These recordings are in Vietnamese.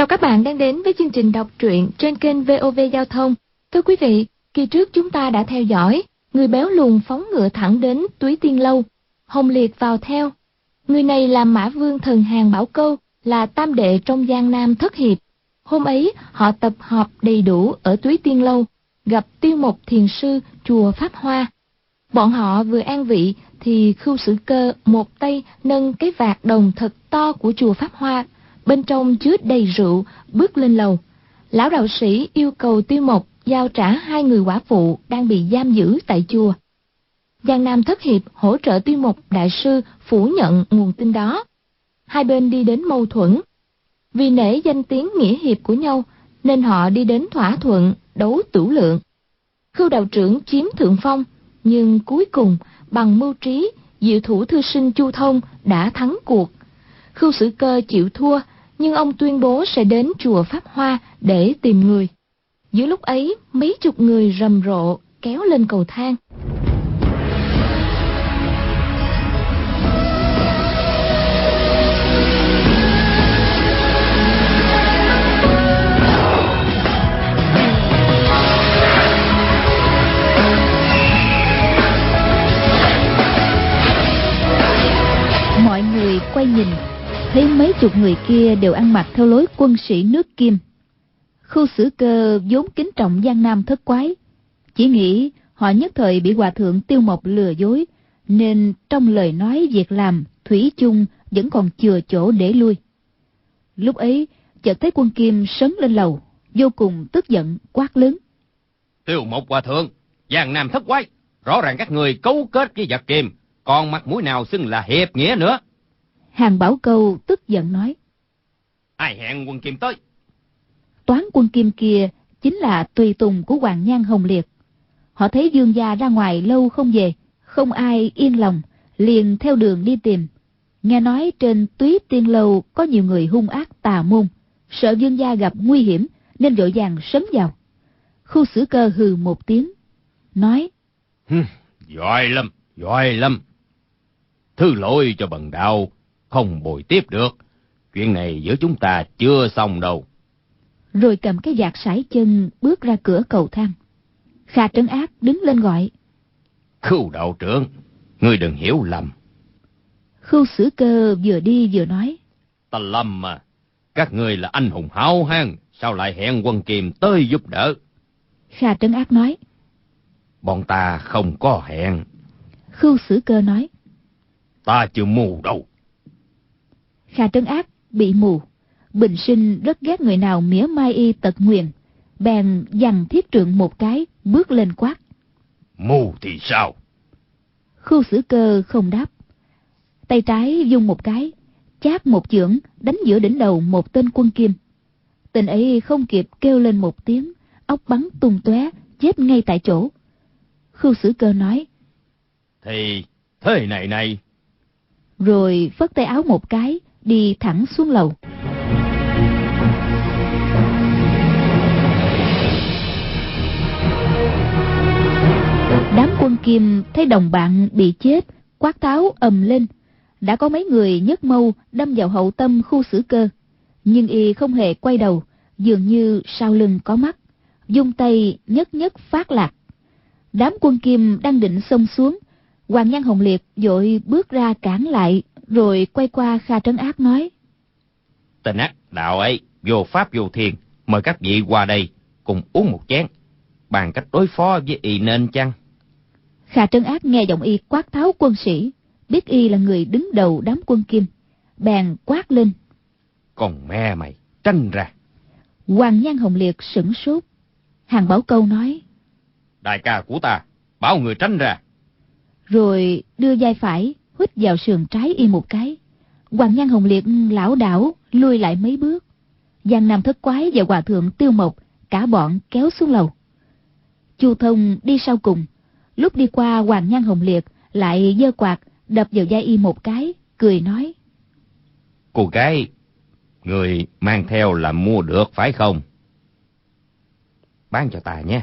Chào các bạn đang đến với chương trình đọc truyện trên kênh VOV Giao thông. Thưa quý vị, kỳ trước chúng ta đã theo dõi người béo lùn phóng ngựa thẳng đến Túy Tiên Lâu. Hồng Liệt vào theo. Người này là Mã Vương Thần Hàng Bảo Câu, là tam đệ trong Giang Nam Thất Hiệp. Hôm ấy họ tập họp đầy đủ ở Túy Tiên Lâu, gặp Tiêu Mộc Thiền Sư chùa Pháp Hoa. Bọn họ vừa an vị thì Khưu Sử Cơ một tay nâng cái vạc đồng thật to của chùa Pháp Hoa, bên trong chứa đầy rượu, bước lên lầu. Lão đạo sĩ yêu cầu Tiêu Mộc giao trả 2 người quả phụ đang bị giam giữ tại chùa. Giang Nam Thất Hiệp hỗ trợ Tiêu Mộc đại sư phủ nhận nguồn tin đó. Hai bên đi đến mâu thuẫn. Vì nể danh tiếng nghĩa hiệp của nhau nên họ đi đến thỏa thuận đấu tửu lượng. Khưu đạo trưởng chiếm thượng phong, nhưng cuối cùng bằng mưu trí, diệu thủ thư sinh Chu Thông đã thắng cuộc. Khưu Sử Cơ chịu thua, nhưng ông tuyên bố sẽ đến chùa Pháp Hoa để tìm người. Giữa lúc ấy, mấy chục người rầm rộ kéo lên cầu thang. Mọi người quay nhìn, thấy mấy chục người kia đều ăn mặc theo lối quân sĩ nước Kim. Khưu Sử Cơ vốn kính trọng Giang Nam Thất Quái, chỉ nghĩ họ nhất thời bị hòa thượng Tiêu Mộc lừa dối, nên trong lời nói việc làm thủy chung vẫn còn chừa chỗ để lui. Lúc ấy chợt thấy quân Kim sấn lên lầu, vô cùng tức giận quát lớn: Tiêu Mộc hòa thượng, Giang Nam Thất Quái, rõ ràng các người cấu kết với giặc Kim, còn mặt mũi nào xưng là hiệp nghĩa nữa. Hàng Bảo Câu tức giận nói: Ai hẹn quân Kim tới? Toán quân Kim kia chính là tùy tùng của Hoàng Nhan Hồng Liệt. Họ thấy Dương gia ra ngoài lâu không về, không ai yên lòng, liền theo đường đi tìm. Nghe nói trên Túy Tiên Lâu có nhiều người hung ác tà môn, sợ Dương gia gặp nguy hiểm nên vội vàng sấn vào. Khưu Sử Cơ hừ một tiếng, nói: Giỏi lắm. Thứ lỗi cho bần đạo, không bồi tiếp được. Chuyện này giữa chúng ta chưa xong đâu. Rồi cầm cái vạt sải chân bước ra cửa cầu thang. Kha Trấn Ác đứng lên gọi: Khưu đạo trưởng, ngươi đừng hiểu lầm. Khưu Sử Cơ vừa đi vừa nói: Ta lầm mà. Các ngươi là anh hùng háo hang, sao lại hẹn quân Kim tới giúp đỡ? Kha Trấn Ác nói: Bọn ta không có hẹn. Khưu Sử Cơ nói: Ta chưa mù đâu. Kha Trấn Ác bị mù, bình sinh rất ghét người nào mỉa mai y tật nguyền, bèn giằng thiết trượng một cái, bước lên quát: Mù thì sao? Khưu Sử Cơ không đáp, tay trái vung một cái, chát một chưởng đánh giữa đỉnh đầu một tên quân Kim. Tên ấy không kịp kêu lên một tiếng, óc bắn tung tóe, chết ngay tại chỗ. Khưu Sử Cơ nói: Thì thế này, rồi phất tay áo một cái, đi thẳng xuống lầu. Đám quân Kim thấy đồng bạn bị chết, quát tháo ầm lên. Đã có mấy người nhấc mâu đâm vào hậu tâm Khưu Sử Cơ, nhưng y không hề quay đầu, dường như sau lưng có mắt, vung tay nhất phát lạc. Đám quân Kim đang định xông xuống, Hoàng Nhan Hồng Liệt vội bước ra cản lại, rồi quay qua Kha Trấn Ác nói: Tên ác đạo ấy vô pháp vô thiên, mời các vị qua đây cùng uống một chén, bàn cách đối phó với y nên chăng? Kha Trấn Ác nghe giọng y quát tháo quân sĩ, biết y là người đứng đầu đám quân Kim, bèn quát lên: Còn mẹ mày, tranh ra! Hoàng Nhan Hồng Liệt sửng sốt. Hàng Bảo Câu nói: Đại ca của ta, bảo người tránh ra! Rồi đưa vai phải huýt vào sườn trái y một cái. Hoàng Nhan Hồng Liệt lảo đảo lui lại mấy bước. Giang Nam Thất Quái và hòa thượng Tiêu Mộc cả bọn kéo xuống lầu. Chu Thông đi sau cùng. Lúc đi qua Hoàng Nhan Hồng Liệt lại giơ quạt đập vào vai y một cái, cười nói: Cô gái, người mang theo là mua được phải không? Bán cho ta nhé.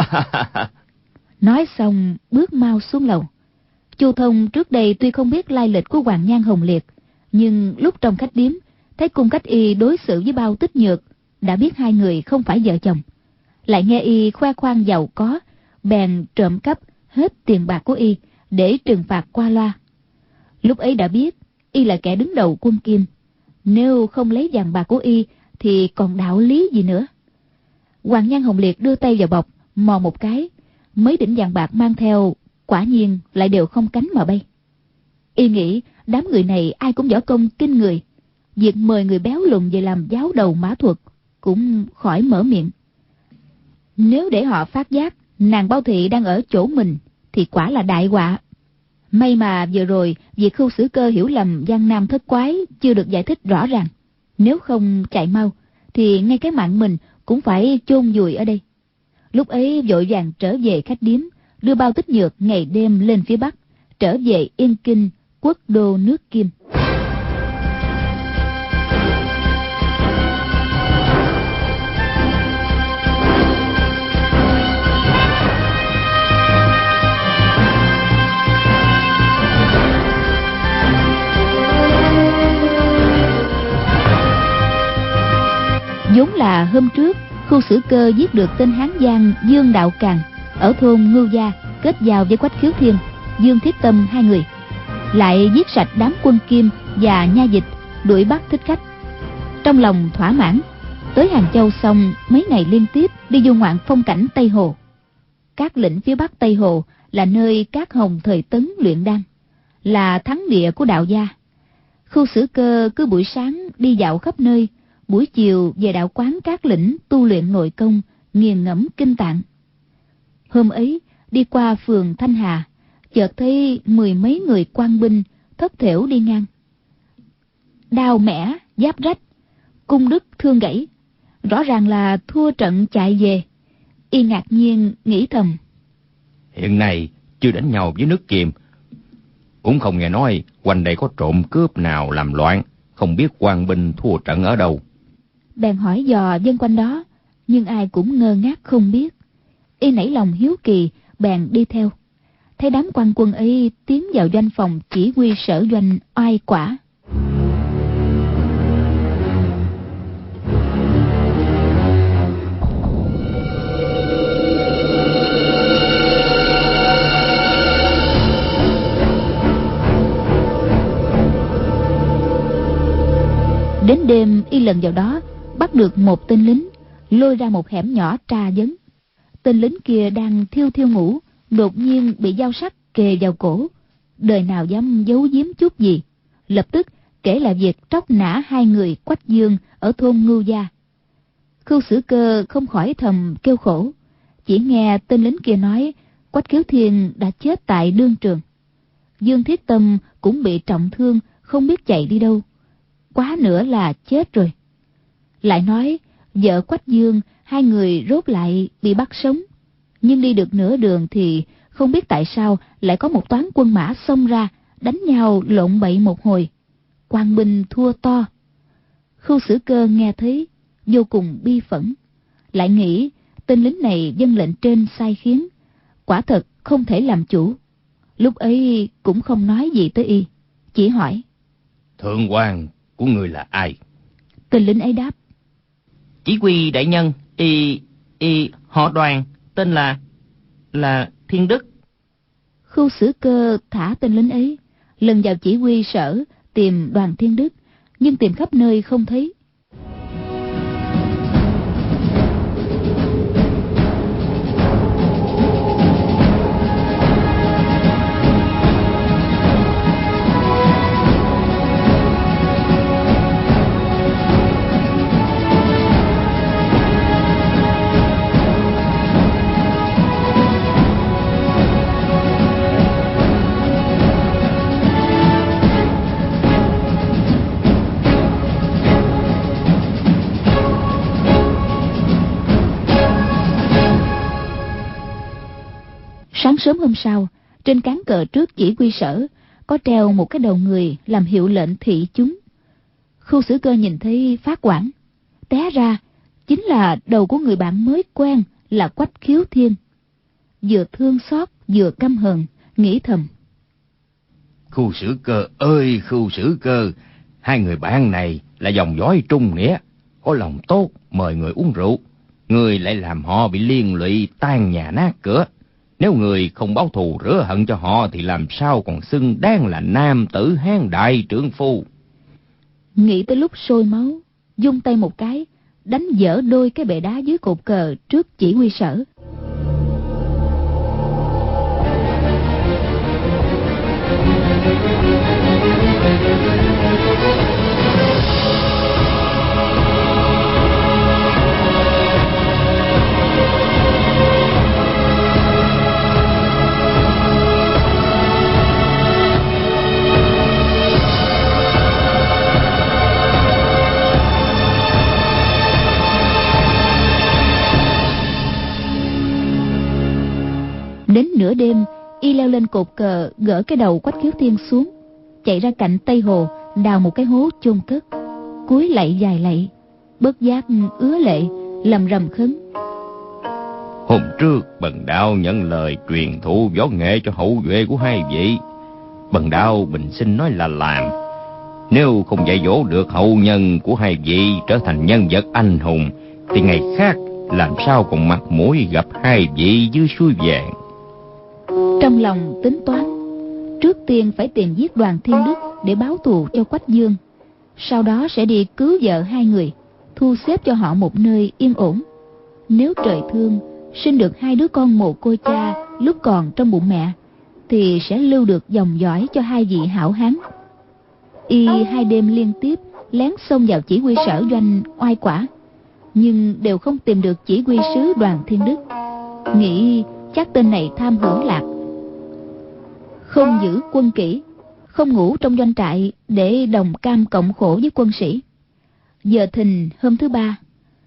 Nói xong bước mau xuống lầu. Chu Thông trước đây tuy không biết lai lịch của Hoàng Nhan Hồng Liệt, nhưng lúc trong khách điếm thấy cung cách y đối xử với Bao Tích Nhược, đã biết hai người không phải vợ chồng. Lại nghe y khoe khoang giàu có, bèn trộm cắp hết tiền bạc của y để trừng phạt qua loa. Lúc ấy đã biết y là kẻ đứng đầu quân Kim, nếu không lấy vàng bạc của y thì còn đạo lý gì nữa. Hoàng Nhan Hồng Liệt đưa tay vào bọc, mò một cái, mấy đỉnh vàng bạc mang theo quả nhiên lại đều không cánh mà bay. Y nghĩ đám người này ai cũng võ công kinh người, việc mời người béo lùn về làm giáo đầu mã thuật cũng khỏi mở miệng. Nếu để họ phát giác nàng Bao Thị đang ở chỗ mình thì quả là đại họa. May mà vừa rồi việc Khưu Sử Cơ hiểu lầm Giang Nam thất quái chưa được giải thích rõ ràng, nếu không chạy mau thì ngay cái mạng mình cũng phải chôn vùi ở đây. Lúc ấy vội vàng trở về khách điếm, đưa Bao Tích Nhược ngày đêm lên phía bắc, trở về Yên Kinh, quốc đô nước Kim. Vốn là hôm trước Khưu Sử Cơ giết được tên Hán Giang Dương Đạo Càn ở thôn Ngưu Gia, kết giao với Quách Khiếu Thiên, Dương Thiết Tâm hai người, lại giết sạch đám quân Kim và nha dịch, đuổi bắt thích khách. Trong lòng thỏa mãn, tới Hàng Châu xong mấy ngày liên tiếp đi du ngoạn phong cảnh Tây Hồ. Các lĩnh phía bắc Tây Hồ là nơi các hồng thời Tấn luyện đan, là thắng địa của đạo gia. Khưu Sử Cơ cứ buổi sáng đi dạo khắp nơi, buổi chiều về đạo quán các lĩnh tu luyện nội công, nghiền ngẫm kinh tạng. Hôm ấy đi qua phường Thanh Hà, chợt thấy mười mấy người quan binh thất thểu đi ngang, đao mẻ giáp rách, cung đức thương gãy, rõ ràng là thua trận chạy về. Y ngạc nhiên nghĩ thầm: hiện nay chưa đánh nhau với nước Kim, cũng không nghe nói quanh đây có trộm cướp nào làm loạn, không biết quan binh thua trận ở đâu. Bèn hỏi dò dân quanh đó, nhưng ai cũng ngơ ngác không biết. Y nảy lòng hiếu kỳ, bèn đi theo. Thấy đám quan quân ấy tiến vào doanh phòng chỉ huy sở doanh oai quả. Đến đêm y lần vào đó, bắt được một tên lính, lôi ra một hẻm nhỏ tra vấn. Tên lính kia đang thiêu thiêu ngủ, đột nhiên bị dao sắc kề vào cổ, đời nào dám giấu giếm chút gì, lập tức kể lại việc tróc nã hai người Quách Dương ở thôn Ngưu Gia. Khưu Sử Cơ không khỏi thầm kêu khổ, chỉ nghe tên lính kia nói Quách Khiếu Thiên đã chết tại đương trường, Dương Thiết Tâm cũng bị trọng thương, không biết chạy đi đâu, quá nữa là chết rồi. Lại nói vợ Quách Dương hai người rốt lại bị bắt sống, nhưng đi được nửa đường thì không biết tại sao lại có một toán quân mã xông ra, đánh nhau lộn bậy một hồi, quan binh thua to. Khưu Sử Cơ nghe thấy vô cùng bi phẫn, lại nghĩ tên lính này vâng lệnh trên sai khiến, quả thật không thể làm chủ. Lúc ấy cũng không nói gì tới y, chỉ hỏi: Thượng quan của người là ai? Tên lính ấy đáp: Chỉ huy đại nhân, họ Đoàn, tên là Thiên Đức. Khưu Sử Cơ thả tên lính ấy, lần vào chỉ huy sở tìm Đoàn Thiên Đức, nhưng tìm khắp nơi không thấy. Sáng sớm hôm sau, trên cán cờ trước chỉ huy sở có treo một cái đầu người làm hiệu lệnh thị chúng. Khưu Sử Cơ nhìn thấy phát hoảng, té ra chính là đầu của người bạn mới quen là Quách Khiếu Thiên. Vừa thương xót vừa căm hờn, nghĩ thầm: Khưu Sử Cơ ơi Khưu Sử Cơ, hai người bạn này là dòng dõi trung nghĩa, có lòng tốt mời người uống rượu, người lại làm họ bị liên lụy tan nhà nát cửa. Nếu người không báo thù rửa hận cho họ thì làm sao còn xưng đáng là nam tử hán đại trượng phu. Nghĩ tới lúc sôi máu, vung tay một cái, đánh vỡ đôi cái bệ đá dưới cột cờ trước chỉ huy sở. Đến nửa đêm, y leo lên cột cờ, gỡ cái đầu Quách Khiếu Thiên xuống, chạy ra cạnh Tây Hồ, đào một cái hố chôn cất, cúi lạy dài lạy, bất giác ứa lệ, lầm rầm khấn. Hôm trước Bần Đạo nhận lời truyền thụ võ nghệ cho hậu duệ của hai vị. Bần Đạo bình sinh nói là làm. Nếu không dạy dỗ được hậu nhân của hai vị trở thành nhân vật anh hùng, thì ngày khác làm sao còn mặt mũi gặp hai vị dưới suối vàng. Trong lòng tính toán, trước tiên phải tìm giết Đoàn Thiên Đức để báo thù cho Quách Dương, sau đó sẽ đi cứu vợ hai người, thu xếp cho họ một nơi yên ổn. Nếu trời thương sinh được hai đứa con mồ côi cha lúc còn trong bụng mẹ, thì sẽ lưu được dòng dõi cho hai vị hảo hán. Y hai đêm liên tiếp lén xông vào chỉ huy sở doanh oai quả, nhưng đều không tìm được chỉ huy sứ Đoàn Thiên Đức. Nghĩ chắc tên này tham hưởng lạc, không giữ quân kỷ, không ngủ trong doanh trại để đồng cam cộng khổ với quân sĩ. Giờ thìn hôm thứ ba,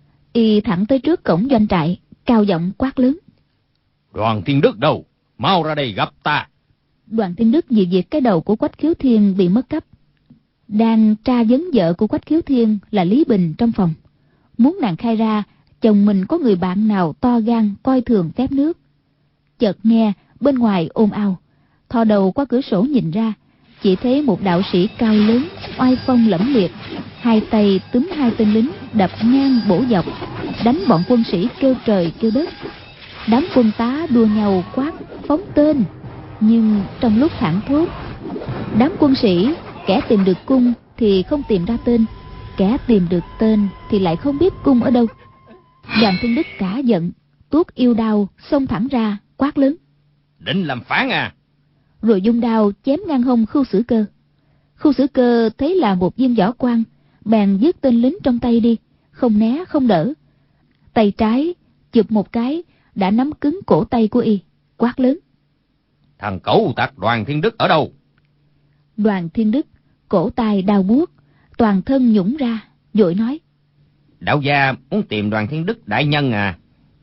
y thẳng tới trước cổng doanh trại, cao giọng quát lớn: Đoàn Thiên Đức đâu? Mau ra đây gặp ta. Đoàn Thiên Đức vì việc cái đầu của Quách Khiếu Thiên bị mất cắp, đang tra vấn vợ của Quách Khiếu Thiên là Lý Bình trong phòng, muốn nàng khai ra chồng mình có người bạn nào to gan coi thường phép nước. Chợt nghe bên ngoài ồn ào, thò đầu qua cửa sổ nhìn ra, chỉ thấy một đạo sĩ cao lớn oai phong lẫm liệt, hai tay túm hai tên lính đập ngang bổ dọc, đánh bọn quân sĩ kêu trời kêu đất. Đám quân tá đua nhau quát phóng tên, nhưng trong lúc thảng thốt, đám quân sĩ kẻ tìm được cung thì không tìm ra tên, kẻ tìm được tên thì lại không biết cung ở đâu. Đoàn Thiên Đức cả giận, tuốt yêu đao xông thẳng ra quát lớn: Định làm phản à? Rồi dung đao chém ngang hông Khưu Sử Cơ. Khưu Sử Cơ thấy là một viên võ quan, bèn giết tên lính trong tay đi, không né không đỡ. Tay trái chụp một cái đã nắm cứng cổ tay của y, quát lớn: Thằng cẩu tặc Đoàn Thiên Đức ở đâu? Đoàn Thiên Đức cổ tay đau buốt, toàn thân nhũng ra, vội nói: Đạo gia muốn tìm Đoàn Thiên Đức đại nhân à?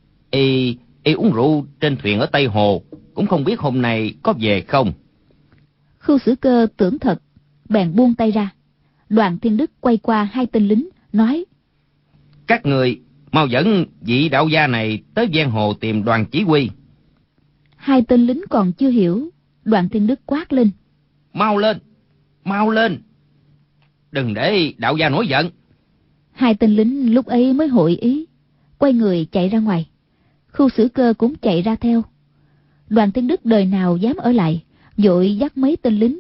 Y uống rượu trên thuyền ở Tây Hồ, cũng không biết hôm nay có về không. Khưu Sử Cơ tưởng thật, bèn buông tay ra. Đoàn Thiên Đức quay qua hai tên lính, nói: Các người mau dẫn vị đạo gia này tới giang hồ tìm Đoàn chỉ huy. Hai tên lính còn chưa hiểu, Đoàn Thiên Đức quát lên: Mau lên, mau lên, đừng để đạo gia nổi giận. Hai tên lính lúc ấy mới hội ý, quay người chạy ra ngoài. Khưu Sử Cơ cũng chạy ra theo. Đoàn Thiên Đức đời nào dám ở lại, vội dắt mấy tên lính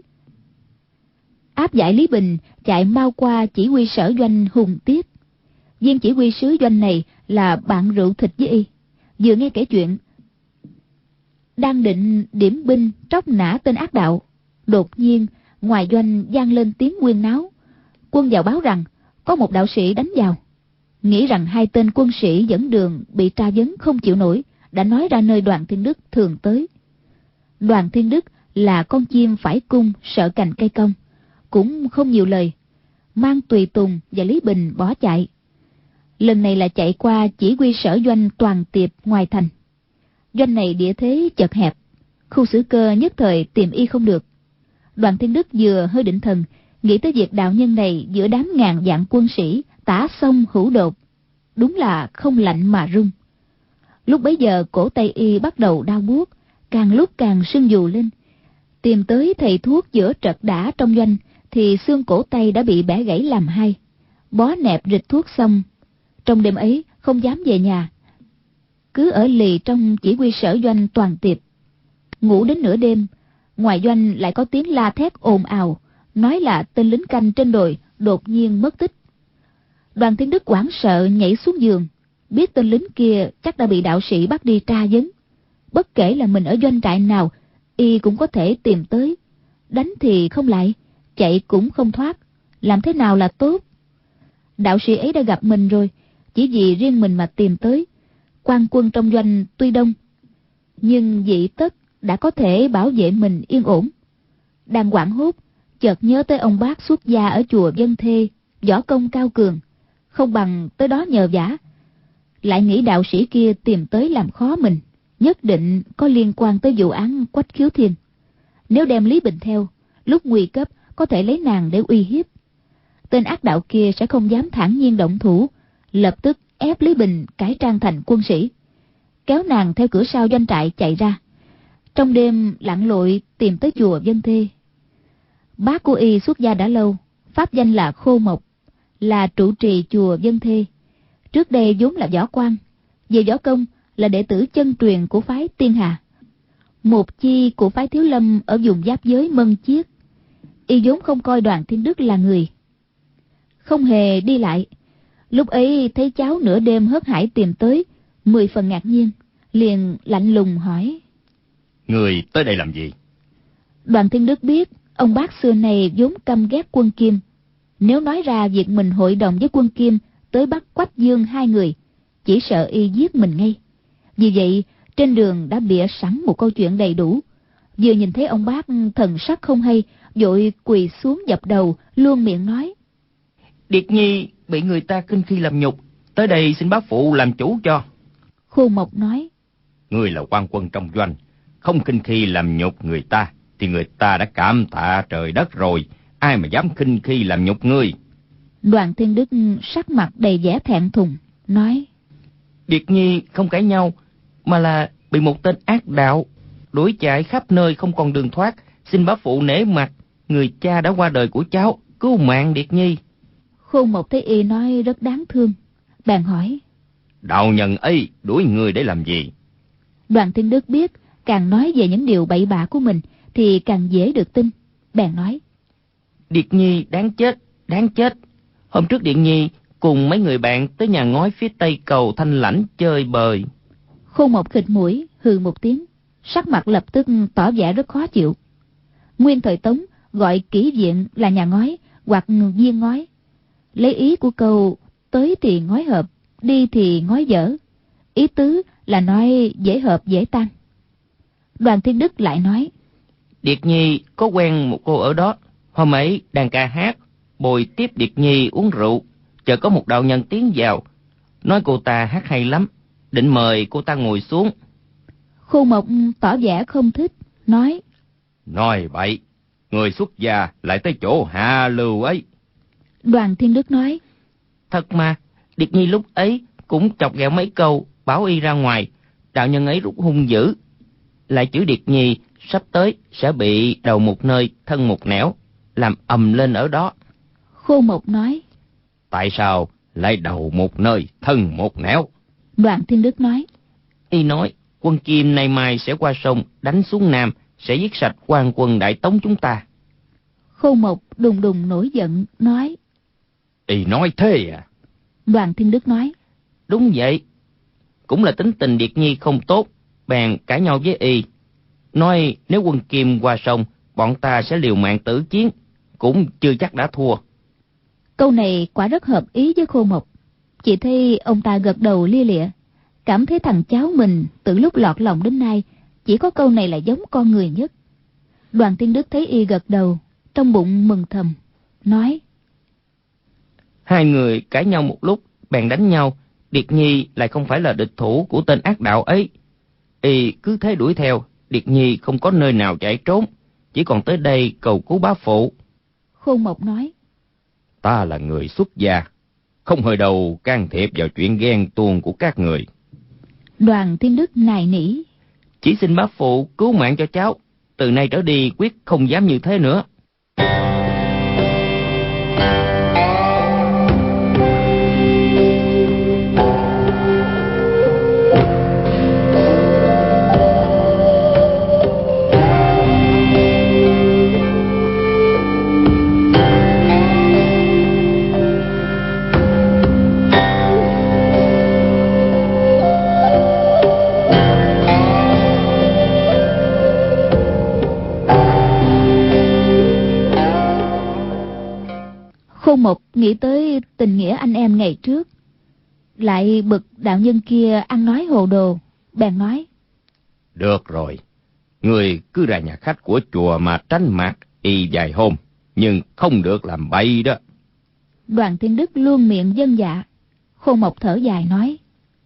áp giải Lý Bình chạy mau qua chỉ huy sở doanh Hùng Tiết. Viên chỉ huy sứ doanh này là bạn rượu thịt với y, vừa nghe kể chuyện, đang định điểm binh tróc nã tên ác đạo, đột nhiên ngoài doanh vang lên tiếng huyên náo. Quân vào báo rằng có một đạo sĩ đánh vào. Nghĩ rằng hai tên quân sĩ dẫn đường bị tra vấn không chịu nổi, đã nói ra nơi Đoàn Thiên Đức thường tới. Đoàn Thiên Đức là con chim phải cung sợ cành cây cong, cũng không nhiều lời, mang tùy tùng và Lý Bình bỏ chạy. Lần này là chạy qua chỉ huy sở doanh Toàn Tiệp ngoài thành. Doanh này địa thế chật hẹp, Khưu Sử Cơ nhất thời tìm y không được. Đoàn Thiên Đức vừa hơi định thần, nghĩ tới việc đạo nhân này giữa đám ngàn vạn quân sĩ tả sông hữu đột, đúng là không lạnh mà run. Lúc bấy giờ cổ tay y bắt đầu đau buốt, càng lúc càng sưng vù lên. Tìm tới thầy thuốc giữa trật đả trong doanh thì xương cổ tay đã bị bẻ gãy làm hai. bó nẹp rịch thuốc xong, trong đêm ấy không dám về nhà, cứ ở lì trong chỉ huy sở doanh toàn tiệp. Ngủ đến nửa đêm, ngoài doanh lại có tiếng la thét ồn ào, nói là tên lính canh trên đồi đột nhiên mất tích. Đoàn Thiên Đức hoảng sợ nhảy xuống giường, biết tên lính kia chắc đã bị đạo sĩ bắt đi tra vấn. Bất kể là mình ở doanh trại nào, y cũng có thể tìm tới. Đánh thì không lại, chạy cũng không thoát, làm thế nào là tốt? Đạo sĩ ấy đã gặp mình rồi, chỉ vì riêng mình mà tìm tới. Quan quân trong doanh tuy đông, nhưng Dị Tất đã có thể bảo vệ mình yên ổn. Đang hoảng hốt, chợt nhớ tới ông bác xuất gia ở chùa Vân Thê, võ công cao cường, không bằng tới đó nhờ vả. Lại nghĩ đạo sĩ kia tìm tới làm khó mình, nhất định có liên quan tới vụ án Quách Khiếu Thiên. Nếu đem Lý Bình theo, lúc nguy cấp có thể lấy nàng để uy hiếp. Tên ác đạo kia sẽ không dám thản nhiên động thủ, lập tức ép Lý Bình cải trang thành quân sĩ, kéo nàng theo cửa sau doanh trại chạy ra. Trong đêm lặn lội tìm tới chùa Vân Thê. Bác của y xuất gia đã lâu, pháp danh là Khô Mộc, là trụ trì chùa Vân Thê. Trước đây vốn là võ quan, về võ công là đệ tử chân truyền của phái Tiên Hà, một chi của phái Thiếu Lâm ở vùng giáp giới Mân Chiết. Y vốn không coi Đoàn Thiên Đức là người, không hề đi lại. Lúc ấy thấy cháu nửa đêm hớt hải tìm tới, 10 phần ngạc nhiên, liền lạnh lùng hỏi: Người tới đây làm gì? Đoàn Thiên Đức biết ông bác xưa này vốn căm ghét Quân Kim, nếu nói ra việc mình hội đồng với Quân Kim tới bắt Quách Dương hai người, chỉ sợ y giết mình ngay. Vì vậy trên đường đã bịa sẵn một câu chuyện đầy đủ. Vừa nhìn thấy ông bác thần sắc không hay, vội quỳ xuống dập đầu, luôn miệng nói: Điệt Nhi bị người ta khinh khi làm nhục, tới đây xin bá phụ làm chủ cho. Khô Mộc nói: Ngươi là quan quân trong doanh, không khinh khi làm nhục người ta thì người ta đã cảm tạ trời đất rồi, ai mà dám khinh khi làm nhục ngươi. Đoàn Thiên Đức sắc mặt đầy vẻ thẹn thùng, nói: Điệt Nhi không cãi nhau, mà là bị một tên ác đạo đuổi chạy khắp nơi không còn đường thoát. Xin bá phụ nể mặt người cha đã qua đời của cháu, cứu mạng Điệt Nhi. Khô Mộc thấy y nói rất đáng thương, bèn hỏi: Đạo nhân ấy đuổi người để làm gì? Đoàn Thiên Đức biết càng nói về những điều bậy bạ của mình thì càng dễ được tin, bèn nói: Điệt Nhi đáng chết, đáng chết. Hôm trước Điệt Nhi cùng mấy người bạn tới nhà ngói phía tây cầu Thanh Lãnh chơi bời. Khô Mộc khịt mũi hừ một tiếng, sắc mặt lập tức tỏ vẻ rất khó chịu. Nguyên thời Tống gọi kỹ viện là nhà ngói hoặc viên ngói, lấy ý của câu tới thì ngói hợp, đi thì ngói dở, ý tứ là nói dễ hợp dễ tan. Đoàn Thiên Đức lại nói: Điệt Nhi có quen một cô ở đó, hôm ấy đang ca hát, bồi tiếp Điệt Nhi uống rượu, chợt có một đạo nhân tiến vào, nói cô ta hát hay lắm, định mời cô ta ngồi xuống. Khô Mộc tỏ vẻ không thích, nói vậy, người xuất gia lại tới chỗ hạ lưu ấy. Đoàn Thiên Đức nói: Thật mà, Điệt Nhi lúc ấy cũng chọc ghẹo mấy câu, bảo y ra ngoài. Đạo nhân ấy rút hung dữ, lại chửi Điệt Nhi sắp tới sẽ bị đầu một nơi thân một nẻo, làm ầm lên ở đó. Khô Mộc nói: Tại sao lại đầu một nơi thân một nẻo? Đoàn Thiên Đức nói: Y nói Quân Kim nay mai sẽ qua sông đánh xuống Nam, sẽ giết sạch quan quân Đại Tống chúng ta. Khô Mộc đùng đùng nổi giận nói: Y nói thế à? Đoàn Thiên Đức nói: Đúng vậy, cũng là tính tình Điệt Nhi không tốt, bèn cãi nhau với y, nói nếu Quân Kim qua sông, bọn ta sẽ liều mạng tử chiến, cũng chưa chắc đã thua. Câu này quả rất hợp ý với Khô Mộc. Chỉ thấy ông ta gật đầu lia lịa, cảm thấy thằng cháu mình từ lúc lọt lòng đến nay chỉ có câu này là giống con người nhất. Đoàn Thiên Đức thấy y gật đầu, trong bụng mừng thầm, nói: Hai người cãi nhau một lúc, bèn đánh nhau. Điệt Nhi lại không phải là địch thủ của tên ác đạo ấy, y cứ thế đuổi theo. Điệt Nhi không có nơi nào chạy trốn, chỉ còn tới đây cầu cứu bá phụ. Khô Mộc nói: Ta là người xuất gia, không hồi đầu can thiệp vào chuyện ghen tuông của các người. Đoàn Thiên Đức nài nỉ: Chỉ xin bá phụ cứu mạng cho cháu, từ nay trở đi quyết không dám như thế nữa. Khôn Mộc nghĩ tới tình nghĩa anh em ngày trước, lại bực đạo nhân kia ăn nói hồ đồ, bèn nói: Được rồi, người cứ ra nhà khách của chùa mà tránh mặt y vài hôm, nhưng không được làm bậy đó. Đoàn Thiên Đức luôn miệng vâng dạ. Khôn Mộc thở dài nói: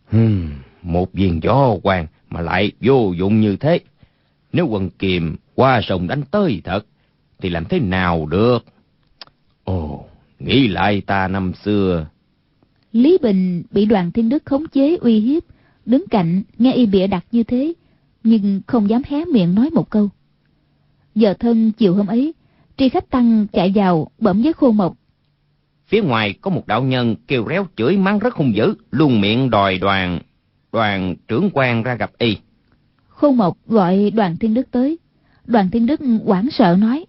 Một viên gió quang mà lại vô dụng như thế. Nếu Quân Kiềm qua sông đánh tới thật, thì làm thế nào được? Ồ, nghĩ lại ta năm xưa. Lý Bình bị Đoàn Thiên Đức khống chế uy hiếp, đứng cạnh nghe y bịa đặt như thế, nhưng không dám hé miệng nói một câu. Giờ thân chiều hôm ấy, Tri Khách Tăng chạy vào bẩm với Khôn Mộc: Phía ngoài có một đạo nhân kêu réo chửi mắng rất hung dữ, luôn miệng đòi đoàn trưởng quan ra gặp y. Khôn Mộc gọi Đoàn Thiên Đức tới. Đoàn Thiên Đức hoảng sợ nói: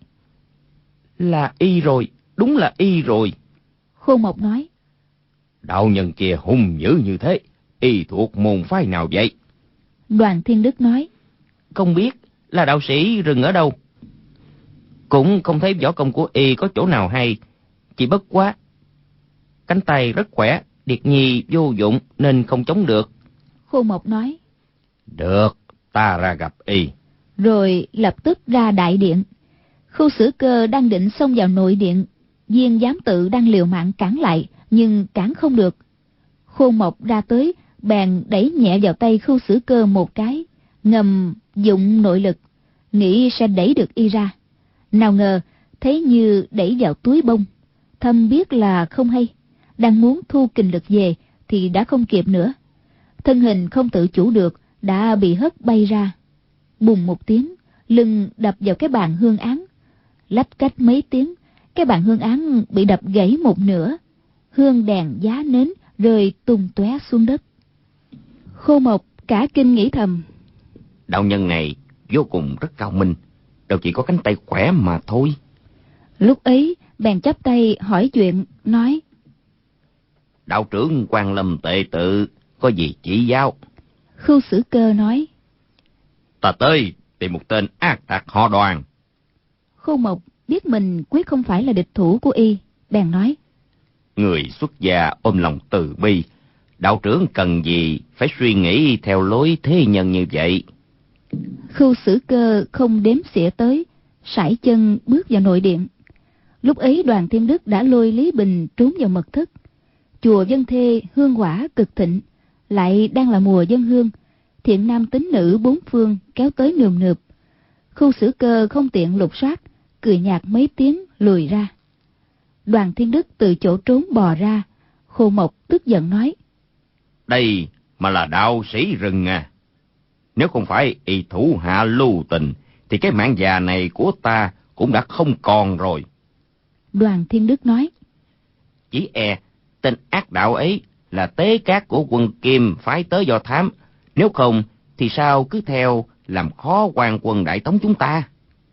Là y rồi, đúng là y rồi. Khôn Mộc nói: Đạo nhân kia hung dữ như thế, y thuộc môn phái nào vậy? Đoàn Thiên Đức nói: Không biết. Là đạo sĩ rừng ở đâu? Cũng không thấy võ công của y có chỗ nào hay, chỉ bất quá cánh tay rất khỏe, Điệt Nhi vô dụng nên không chống được. Khôn Mộc nói: Được, ta ra gặp y. Rồi lập tức ra đại điện. Khu Xử Cơ đang định xông vào nội điện, Viên Giám Tự đang liều mạng cản lại, nhưng cản không được. Khôn Mộc ra tới, bèn đẩy nhẹ vào tay Khu Xử Cơ một cái, ngầm dụng nội lực, nghĩ sẽ đẩy được y ra. Nào ngờ thấy như đẩy vào túi bông. Thâm biết là không hay, đang muốn thu kình lực về thì đã không kịp nữa. Thân hình không tự chủ được, đã bị hất bay ra. Bùng một tiếng, lưng đập vào cái bàn hương án. Lách cách mấy tiếng, cái bàn hương án bị đập gãy một nửa. Hương đèn giá nến rơi tung tóe xuống đất. Khôn Mộc cả kinh nghĩ thầm: Đạo nhân này vô cùng rất cao minh, đâu chỉ có cánh tay khỏe mà thôi. Lúc ấy bèn chắp tay hỏi chuyện, nói: Đạo trưởng Quan Lâm Tệ Tự có gì chỉ giáo? Khu Xử Cơ nói: Ta tới tìm một tên ác tặc họ Đoàn. Khôn Mộc biết mình quyết không phải là địch thủ của y, bèn nói: Người xuất gia ôm lòng từ bi, đạo trưởng cần gì phải suy nghĩ theo lối thế nhân như vậy? Khu Xử Cơ không đếm xỉa tới, sải chân bước vào nội điện. Lúc ấy Đoàn Thiên Đức đã lôi Lý Bình trốn vào mật thất. Chùa Vân Thê hương hỏa cực thịnh, lại đang là mùa dân hương, thiện nam tín nữ bốn phương kéo tới nườm nượp. Khu Xử Cơ không tiện lục soát, cười nhạt mấy tiếng lùi ra. Đoàn Thiên Đức từ chỗ trốn bò ra. Khôn Mộc tức giận nói: Đây mà là đạo sĩ rừng à? Nếu không phải y thủ hạ lưu tình, thì cái mạng già này của ta cũng đã không còn rồi. Đoàn Thiên Đức nói: Chỉ e tên ác đạo ấy là tế cát của Quân Kim phái tới do thám. Nếu không thì sao cứ theo làm khó quan quân Đại Tống chúng ta?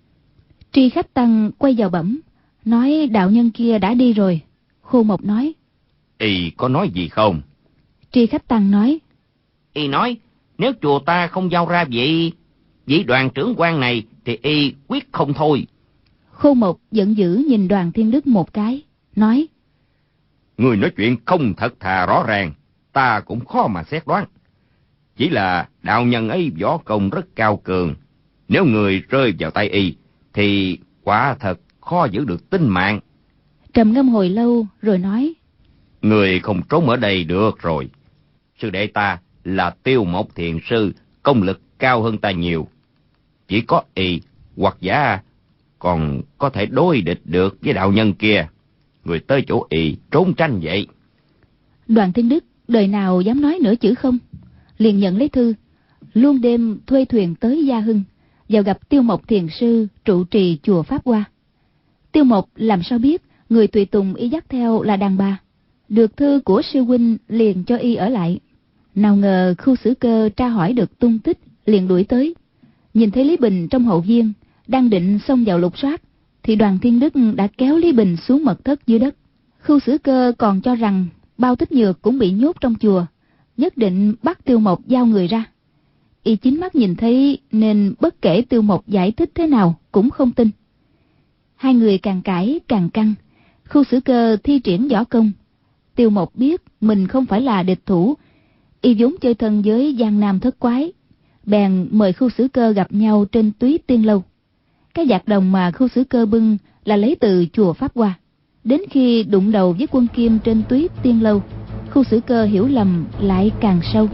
Tri Khách Tăng quay vào bẩm, nói đạo nhân kia đã đi rồi. Khôn Mộc nói: Y có nói gì không? Tri Khách Tăng nói: Y nói nếu chùa ta không giao ra vị đoàn trưởng quan này thì y quyết không thôi. Khôn Mộc giận dữ nhìn Đoàn Thiên Đức một cái, nói: Người nói chuyện không thật thà rõ ràng, ta cũng khó mà xét đoán. Chỉ là đạo nhân ấy võ công rất cao cường, nếu người rơi vào tay y thì quả thật khó giữ được tính mạng. Trầm ngâm hồi lâu rồi nói: Người không trốn ở đây được rồi. Sư đệ ta là Tiêu Mộc Thiền Sư, công lực cao hơn ta nhiều. Chỉ có y hoặc giả còn có thể đối địch được với đạo nhân kia. Người tới chỗ y trốn tranh vậy. Đoàn Thiên Đức đời nào dám nói nửa chữ không, liền nhận lấy thư, luôn đêm thuê thuyền tới Gia Hưng, vào gặp Tiêu Mộc Thiền Sư trụ trì chùa Pháp Hoa. Tiêu Mộc làm sao biết người tùy tùng y dắt theo là đàn bà. Được thư của sư huynh liền cho y ở lại. Nào ngờ Khu Xử Cơ tra hỏi được tung tích, liền đuổi tới. Nhìn thấy Lý Bình trong hậu viên đang định xông vào lục soát, thì Đoàn Thiên Đức đã kéo Lý Bình xuống mật thất dưới đất. Khu Xử Cơ còn cho rằng Bao Tích Nhược cũng bị nhốt trong chùa, nhất định bắt Tiêu Mộc giao người ra. Y chính mắt nhìn thấy nên bất kể Tiêu Mộc giải thích thế nào cũng không tin. Hai người càng cãi càng căng, Khu Xử Cơ thi triển võ công. Tiêu Mộc biết mình không phải là địch thủ, y vốn chơi thân với Giang Nam Thất Quái, bèn mời Khu Xử Cơ gặp nhau trên Túy Tiên Lâu. Cái dạc đồng mà Khu Xử Cơ bưng là lấy từ chùa Pháp Hoa. Đến khi đụng đầu với quân Kim trên Túy Tiên Lâu, Khu Xử Cơ hiểu lầm lại càng sâu.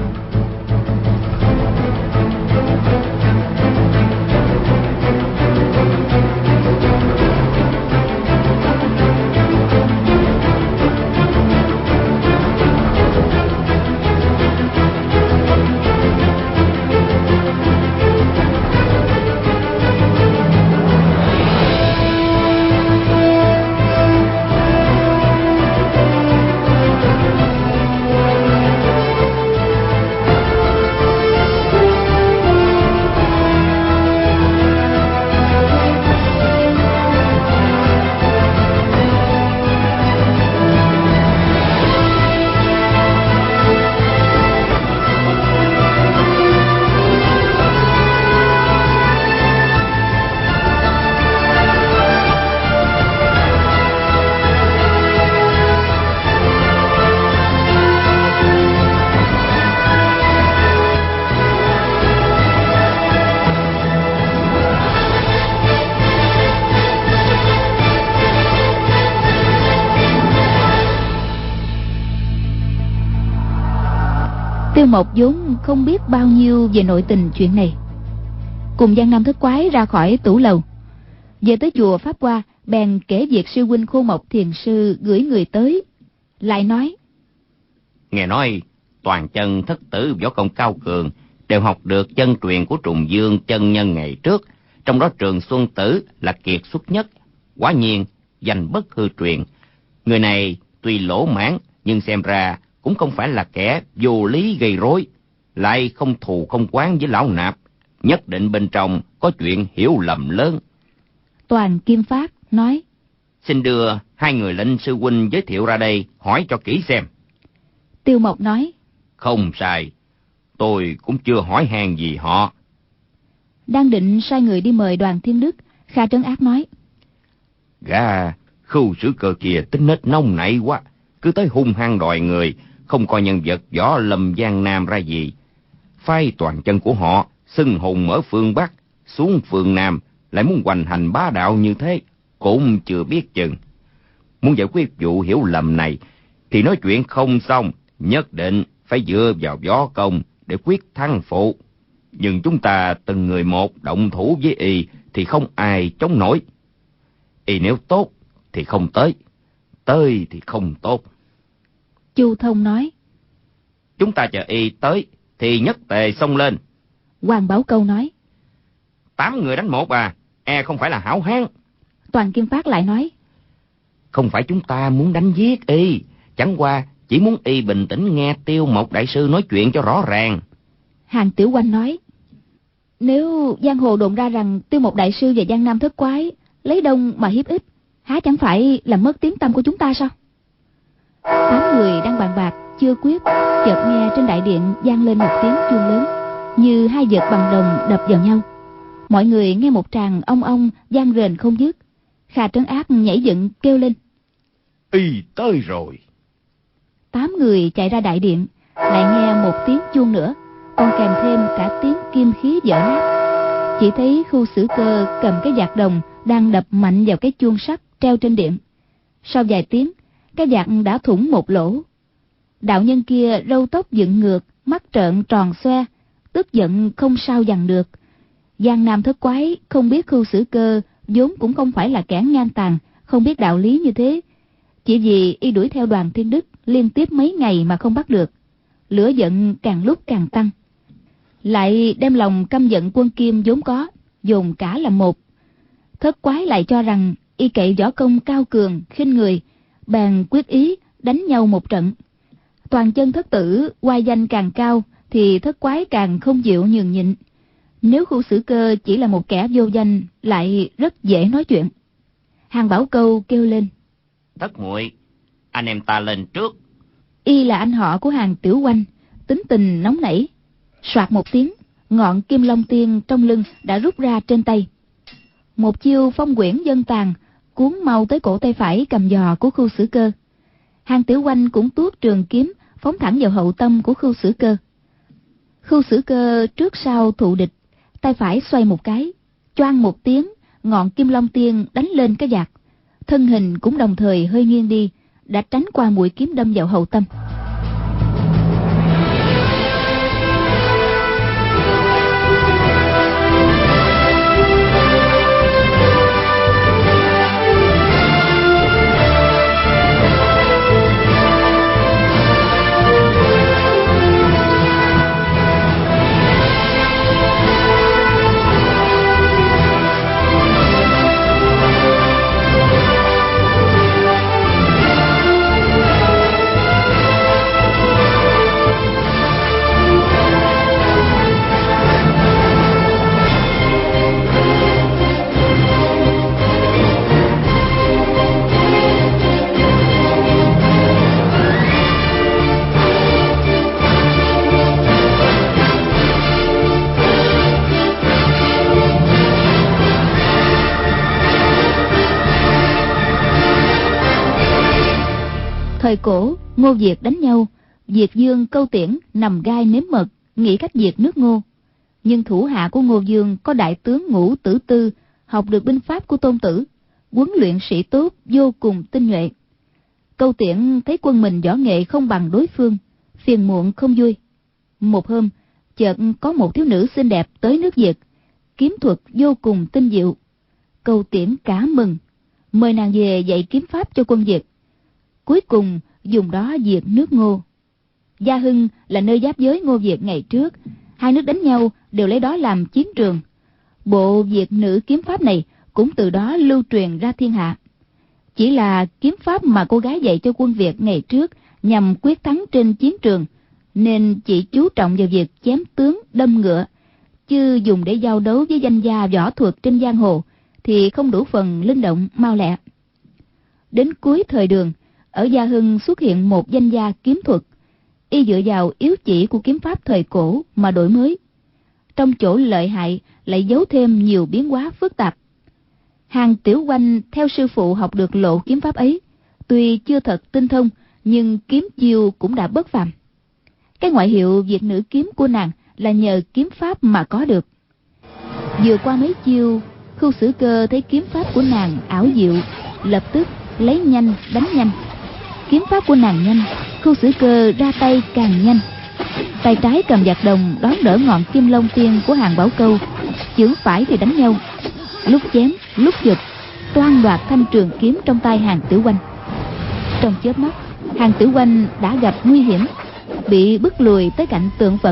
Tiêu Mộc vốn không biết bao nhiêu về nội tình chuyện này, cùng Giang Nam Thất Quái ra khỏi tủ lầu, về tới chùa Pháp Hoa, bèn kể việc sư huynh Khô Mộc thiền sư gửi người tới, lại nói: Nghe nói toàn chân thất tử võ công cao cường đều học được chân truyền của Trùng Dương chân nhân ngày trước, trong đó Trường Xuân Tử là kiệt xuất nhất, quả nhiên danh bất hư truyền. Người này tuy lỗ mãn nhưng xem ra cũng không phải là kẻ vô lý gây rối, lại không thù không oán với lão nạp, nhất định bên trong có chuyện hiểu lầm lớn. Toàn Kim Phát nói: Xin đưa hai người lệnh sư huynh giới thiệu ra đây hỏi cho kỹ xem. Tiêu Mộc nói: Không sai, tôi cũng chưa hỏi han gì họ. Đang định sai người đi mời Đoàn Thiên Đức, Kha Trấn Ác nói: Gà Khu Xử Cơ kia tính nết nóng nảy quá, cứ tới hung hăng đòi người, không coi nhân vật võ lâm Giang Nam ra gì. Phái toàn chân của họ xưng hùng ở phương Bắc, xuống phương Nam lại muốn hoành hành bá đạo như thế, cũng chưa biết chừng. Muốn giải quyết vụ hiểu lầm này thì nói chuyện không xong, nhất định phải dựa vào võ công để quyết thắng phụ. Nhưng chúng ta từng người một động thủ với y thì không ai chống nổi. Y nếu tốt thì không tới, tới thì không tốt. Chu Thông nói: Chúng ta chờ y tới thì nhất tề xông lên. Hoàng Bảo Câu nói: 8 người đánh một à, e không phải là hảo hán. Toàn Kim Phát lại nói: Không phải chúng ta muốn đánh giết y, chẳng qua chỉ muốn y bình tĩnh nghe Tiêu Mộc đại sư nói chuyện cho rõ ràng. Hàng Tiểu Oanh nói: Nếu giang hồ đồn ra rằng Tiêu Mộc đại sư và Giang Nam Thất Quái lấy đông mà hiếp ít, há chẳng phải làm mất tiếng tăm của chúng ta sao? 8 người đang bàn bạc chưa quyết, chợt nghe trên đại điện vang lên một tiếng chuông lớn, như hai vợt bằng đồng đập vào nhau. Mọi người nghe một tràng ong ong vang rền không dứt. Kha Trấn Ác nhảy dựng kêu lên: Y tới rồi. 8 người chạy ra đại điện, lại nghe một tiếng chuông nữa, còn kèm thêm cả tiếng kim khí vỡ nát. Chỉ thấy Khu Xử Cơ cầm cái vạc đồng đang đập mạnh vào cái chuông sắt treo trên điện. Sau vài tiếng, cái vạc đã thủng một lỗ. Đạo nhân kia râu tóc dựng ngược, mắt trợn tròn xoe, tức giận không sao dằn được. Giang Nam Thất Quái không biết Khu Xử Cơ vốn cũng không phải là kẻ ngang tàn, không biết đạo lý như thế. Chỉ vì y đuổi theo Đoàn Thiên Đức liên tiếp mấy ngày mà không bắt được, lửa giận càng lúc càng tăng. Lại đem lòng căm giận quân Kim vốn có dồn cả làm một. Thất Quái lại cho rằng y cậy võ công cao cường khinh người, bèn quyết ý đánh nhau một trận. Toàn chân thất tử oai danh càng cao thì Thất Quái càng không chịu nhường nhịn. Nếu Khu Xử Cơ chỉ là một kẻ vô danh lại rất dễ nói chuyện. Hàng Bảo Câu kêu lên: Thất muội, anh em ta lên trước. Y là anh họ của Hàng Tiểu Oanh, tính tình nóng nảy. Soạt một tiếng, ngọn Kim Long Tiên trong lưng đã rút ra trên tay. Một chiêu phong quyển dân tàn cuốn mau tới cổ tay phải cầm giò của Khưu Xử Cơ. Hàn Tiểu Oanh cũng tuốt trường kiếm phóng thẳng vào hậu tâm của Khưu Xử Cơ. Khưu Xử Cơ trước sau thụ địch, tay phải xoay một cái, choang một tiếng, ngọn Kim Long Tiên đánh lên cái vạt, thân hình cũng đồng thời hơi nghiêng đi, đã tránh qua mũi kiếm đâm vào hậu tâm. Thời cổ, Ngô Việt đánh nhau, Việt Dương Câu Tiễn nằm gai nếm mật, nghĩ cách diệt nước Ngô. Nhưng thủ hạ của Ngô Dương có đại tướng Ngũ Tử Tư, học được binh pháp của Tôn Tử, huấn luyện sĩ tốt, vô cùng tinh nhuệ. Câu Tiễn thấy quân mình võ nghệ không bằng đối phương, phiền muộn không vui. Một hôm, chợt có một thiếu nữ xinh đẹp tới nước Việt, kiếm thuật vô cùng tinh diệu. Câu Tiễn cả mừng, mời nàng về dạy kiếm pháp cho quân Việt. Cuối cùng dùng đó diệt nước Ngô. Gia Hưng là nơi giáp giới Ngô Việt ngày trước, hai nước đánh nhau đều lấy đó làm chiến trường. Bộ Việt nữ kiếm pháp này cũng từ đó lưu truyền ra thiên hạ. Chỉ là kiếm pháp mà cô gái dạy cho quân Việt ngày trước nhằm quyết thắng trên chiến trường, nên chỉ chú trọng vào việc chém tướng đâm ngựa, chứ dùng để giao đấu với danh gia võ thuật trên giang hồ thì không đủ phần linh động mau lẹ. Đến cuối thời Đường, ở Gia Hưng xuất hiện một danh gia kiếm thuật, y dựa vào yếu chỉ của kiếm pháp thời cổ mà đổi mới. Trong chỗ lợi hại lại giấu thêm nhiều biến hóa phức tạp. Hàn Tiểu Oanh theo sư phụ học được lộ kiếm pháp ấy, tuy chưa thật tinh thông nhưng kiếm chiêu cũng đã bất phàm. Cái ngoại hiệu Việt nữ kiếm của nàng là nhờ kiếm pháp mà có được. Vừa qua mấy chiêu, Khưu Xử Cơ thấy kiếm pháp của nàng ảo diệu, lập tức lấy nhanh đánh nhanh. Kiếm pháp của nàng nhanh, Khưu Xử Cơ ra tay càng nhanh. Tay trái cầm vạt đồng đón đỡ ngọn Kim Long Tiên của Hàn Bảo Câu, chưởng phải thì đánh nhau, lúc chém lúc giật, toan đoạt thanh trường kiếm trong tay Hàn Tiểu Oanh. Trong chớp mắt, Hàn Tiểu Oanh đã gặp nguy hiểm, bị bức lùi tới cạnh tượng Phật.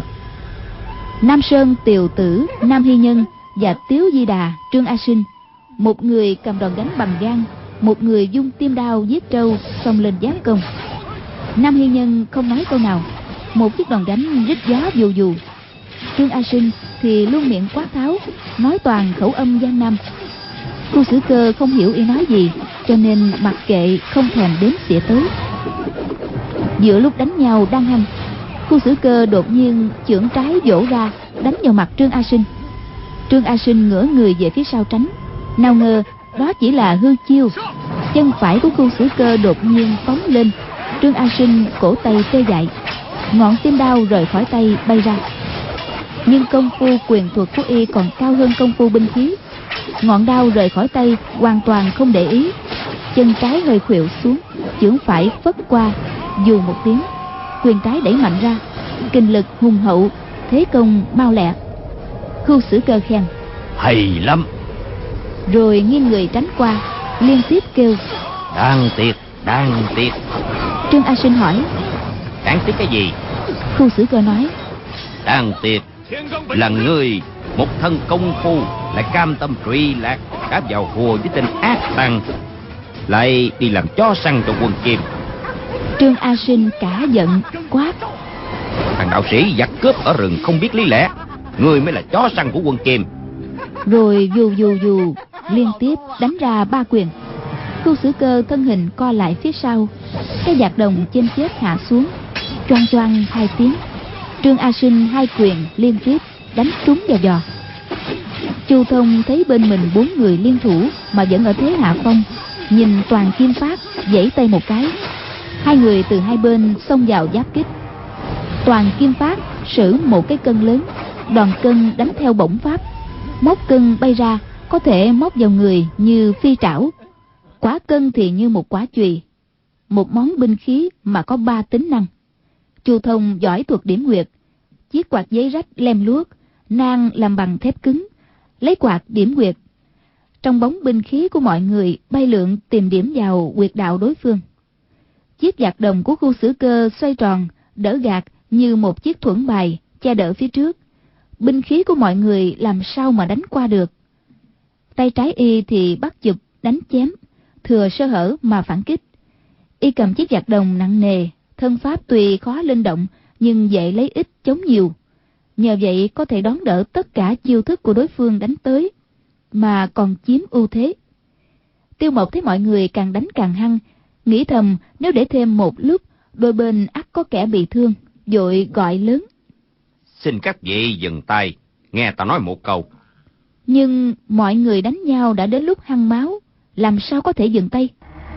Nam Sơn Tiều Tử, Nam Hy Nhân và Tiếu Di Đà, Trương A Sinh, một người cầm đòn gánh bằng gan, một người dung tiêm đao giết trâu, xông lên giáp công. Nam Hy Nhân không nói câu nào, một chiếc đòn gánh rít gió vù vù. Trương A Sinh thì luôn miệng quát tháo, nói toàn khẩu âm Giang Nam. Khưu Xử Cơ không hiểu y nói gì, cho nên mặc kệ không thèm đếm xỉa tới. Giữa lúc đánh nhau đang hăng, Khưu Xử Cơ đột nhiên chưởng trái vỗ ra đánh vào mặt Trương A Sinh. Trương A Sinh ngửa người về phía sau tránh, nào ngờ đó chỉ là hư chiêu. Chân phải của Khưu Xử Cơ đột nhiên phóng lên, Trương A Sinh cổ tay tê dại, ngọn tiêm đao rời khỏi tay bay ra. Nhưng công phu quyền thuật của y còn cao hơn công phu binh khí. Ngọn đao rời khỏi tay hoàn toàn không để ý, chân trái hơi khuỵu xuống, chưởng phải phất qua, dù một tiếng, quyền trái đẩy mạnh ra, kinh lực hùng hậu, thế công mau lẹ. Khưu Xử Cơ khen: hay lắm. Rồi nghiêng người tránh qua, liên tiếp kêu: Đáng tiếc, đáng tiếc. Trương A Sinh hỏi: Đáng tiếc cái gì? Khưu Xử Cơ nói: Đáng tiếc là ngươi một thân công phu lại cam tâm trụy lạc cả vào hùa với tên ác tăng, lại đi làm chó săn cho quân Kim. Trương A Sinh cả giận quát: Thằng đạo sĩ giặc cướp ở rừng không biết lý lẽ, ngươi mới là chó săn của quân Kim. Rồi vù vù vù liên tiếp đánh ra 3 quyền. Khưu Xử Cơ thân hình co lại phía sau, cái vạt đồng trên chết hạ xuống, choang choang 2 tiếng. Trương A Sinh 2 quyền liên tiếp đánh trúng vào giò. Chu Thông thấy bên mình 4 người liên thủ mà vẫn ở thế hạ phong, nhìn Toàn Kim Phát giãy tay một cái, hai người từ hai bên xông vào giáp kích. Toàn Kim Phát sử một cái cân lớn, đòn cân đánh theo bổng pháp, móc cân bay ra có thể móc vào người như phi trảo, quả cân thì như một quả chùy, một món binh khí mà có 3 tính năng. Chu Thông giỏi thuật điểm nguyệt, chiếc quạt giấy rách lem luốc, nang làm bằng thép cứng, lấy quạt điểm nguyệt. Trong bóng binh khí của mọi người bay lượn tìm điểm vào huyệt đạo đối phương. Chiếc dạc đồng của Khu Xử Cơ xoay tròn, đỡ gạt như một chiếc thuẫn bài che đỡ phía trước. Binh khí của mọi người làm sao mà đánh qua được. Tay trái y thì bắt chụp đánh chém, thừa sơ hở mà phản kích. Y cầm chiếc dạc đồng nặng nề, thân pháp tuy khó linh động nhưng dễ lấy ít chống nhiều. Nhờ vậy có thể đón đỡ tất cả chiêu thức của đối phương đánh tới, mà còn chiếm ưu thế. Tiêu Mộc thấy mọi người càng đánh càng hăng, nghĩ thầm nếu để thêm một lúc, đôi bên ắt có kẻ bị thương, vội gọi lớn: Xin các vị dừng tay, nghe ta nói một câu. Nhưng mọi người đánh nhau đã đến lúc hăng máu, làm sao có thể dừng tay.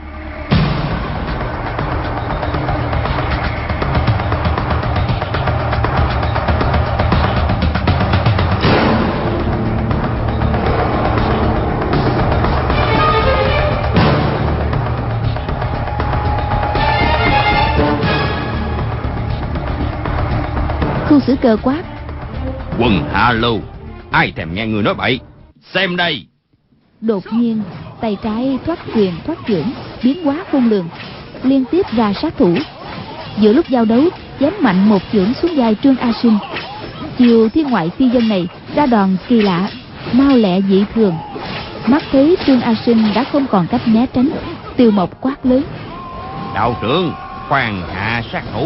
Khu Xử Cơ quát: Quần hạ lưu, ai thèm nghe người nói bậy, xem đây. Đột nhiên tay trái thoát quyền thoát chưởng, biến hóa khôn lường, liên tiếp ra sát thủ. Giữa lúc giao đấu, chém mạnh một chưởng xuống vai Trương A Sinh. Chiều thiên ngoại phi dân này ra đòn kỳ lạ, mau lẹ dị thường. Mắt thấy Trương A Sinh đã không còn cách né tránh, Tiêu Mộc quát lớn: Đạo trưởng, khoan hạ sát thủ.